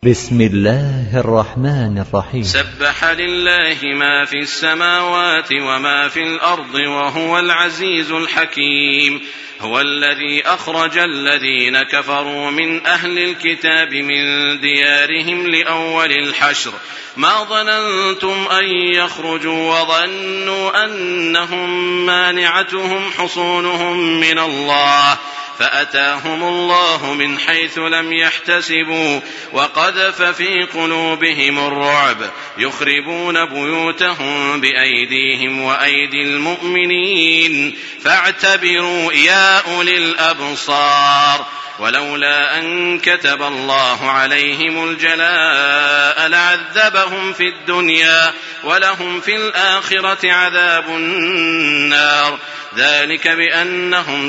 بسم الله الرحمن الرحيم. سبح لله ما في السماوات وما في الأرض وهو العزيز الحكيم. هو الذي أخرج الذين كفروا من أهل الكتاب من ديارهم لأول الحشر ما ظننتم أن يخرجوا وظنوا أنهم مانعتهم حصونهم من الله فأتاهم الله من حيث لم يحتسبوا وقذف في قلوبهم الرعب يخربون بيوتهم بأيديهم وأيدي المؤمنين فاعتبروا يا أولي الأبصار. ولولا أن كتب الله عليهم الجلاء لعذبهم في الدنيا ولهم في الآخرة عذاب النار ذلك بأنهم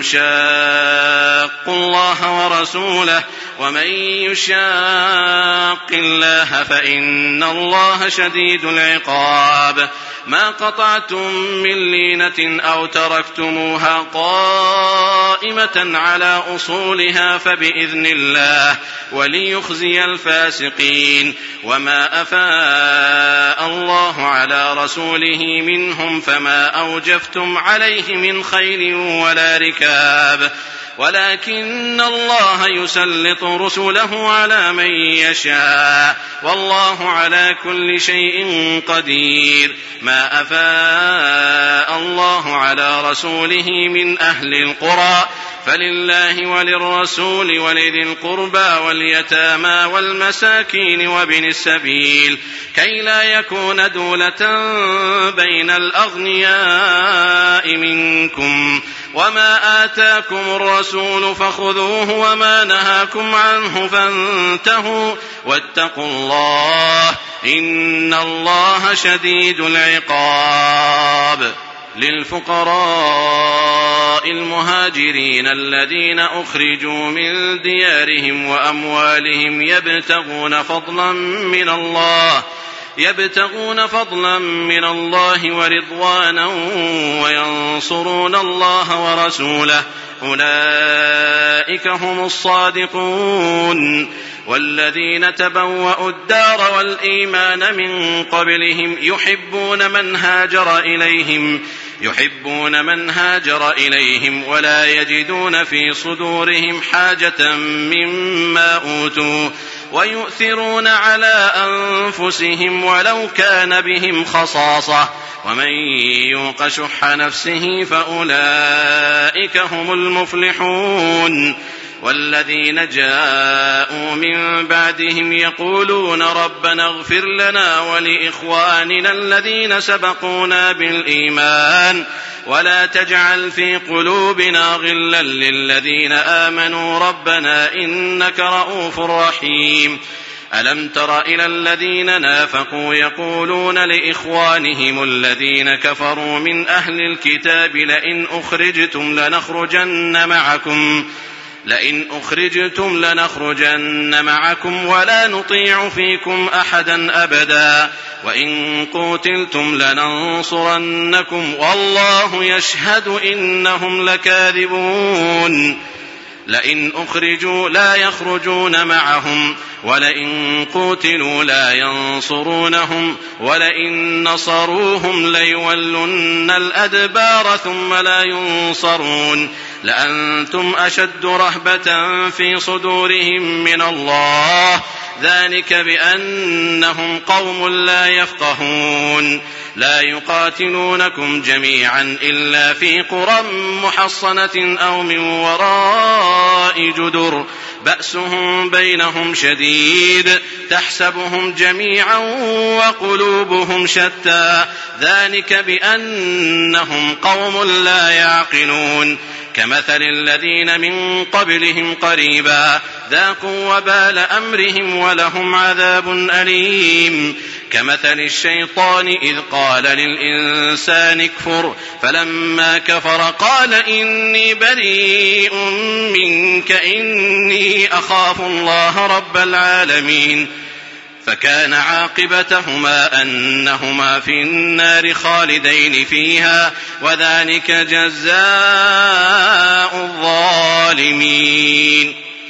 شاقوا الله ورسوله ومن يشاق الله فإن الله شديد العقاب. ما قطعتم من لينة أو تركتموها قائمة على أصولها فبإذن الله وليخزي الفاسقين. وما أفاء الله على رسوله منهم فما أوجفتم عليه من خيل ولا ركاب ولكن الله يسلط رسله على من يشاء والله على كل شيء قدير. ما أفاء الله على رسوله من أهل القرى فلله وللرسول ولذي القربى واليتامى والمساكين وابن السبيل كي لا يكون دولة بين الأغنياء منكم. وما آتاكم الرسول فخذوه وما نهاكم عنه فانتهوا واتقوا الله إن الله شديد العقاب. للفقراء المهاجرين الذين أخرجوا من ديارهم وأموالهم يبتغون فضلا من الله ورضوانا وينصرون الله ورسوله أولئك هم الصادقون. والذين تبوأوا الدار والإيمان من قبلهم يحبون من هاجر إليهم ولا يجدون في صدورهم حاجة مما أوتوا ويؤثرون على أنفسهم ولو كان بهم خصاصة ومن يوق شح نفسه فأولئك هم المفلحون. والذين جاءوا من بعدهم يقولون ربنا اغفر لنا ولإخواننا الذين سبقونا بالإيمان ولا تجعل في قلوبنا غلا للذين آمنوا ربنا إنك رؤوف رحيم. ألم تر إلى الذين نافقوا يقولون لإخوانهم الذين كفروا من أهل الكتاب لئن أخرجتم لنخرجن معكم ولا نطيع فيكم أحدا أبدا وإن قوتلتم لننصرنكم والله يشهد إنهم لكاذبون. لئن أخرجوا لا يخرجون معهم ولئن قوتلوا لا ينصرونهم ولئن نصروهم ليولن الأدبار ثم لا ينصرون لأنتم أشد رهبة في صدورهم من الله ذلك بأنهم قوم لا يفقهون. لا يقاتلونكم جميعا إلا في قرى محصنة أو من وراء جدر بأسهم بينهم شديد تحسبهم جميعا وقلوبهم شتى ذلك بأنهم قوم لا يعقلون. كمثل الذين من قبلهم قريبا ذاقوا وبال أمرهم ولهم عذاب أليم. كمثل الشيطان إذ قال للإنسان اكفر فلما كفر قال إني بريء منك إني أخاف الله رب العالمين فكان عاقبتهما أنهما في النار خالدين فيها وذلك جزاء الظالمين.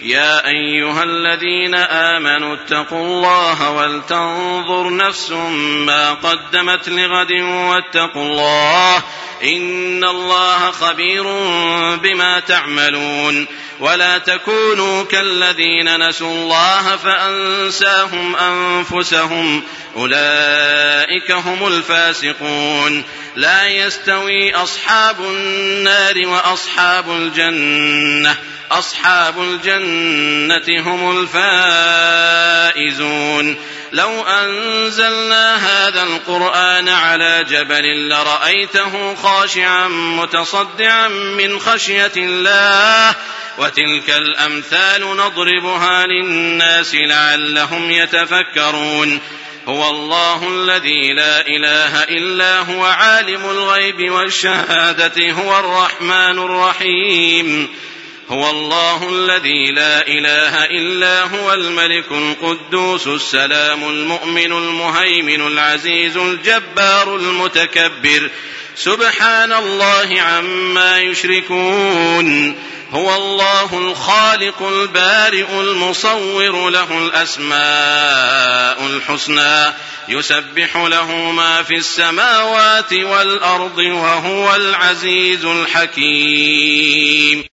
يا أيها الذين آمنوا اتقوا الله ولتنظر نفس ما قدمت لغد واتقوا الله إن الله خبير بما تعملون ولا تكونوا كالذين نسوا الله فأنساهم أنفسهم أولئك هم الفاسقون لا يستوي أصحاب النار وأصحاب الجنة أصحاب الجنة هم الفائزون لو أنزلنا هذا القرآن على جبل لرأيته خاشعا متصدعا من خشية الله وتلك الأمثال نضربها للناس لعلهم يتفكرون هو الله الذي لا إله إلا هو عالم الغيب والشهادة هو الرحمن الرحيم هو الله الذي لا إله إلا هو الملك القدوس السلام المؤمن المهيمن العزيز الجبار المتكبر سبحان الله عما يشركون هو الله الخالق البارئ المصور له الأسماء الحسنى يسبح له ما في السماوات والأرض وهو العزيز الحكيم.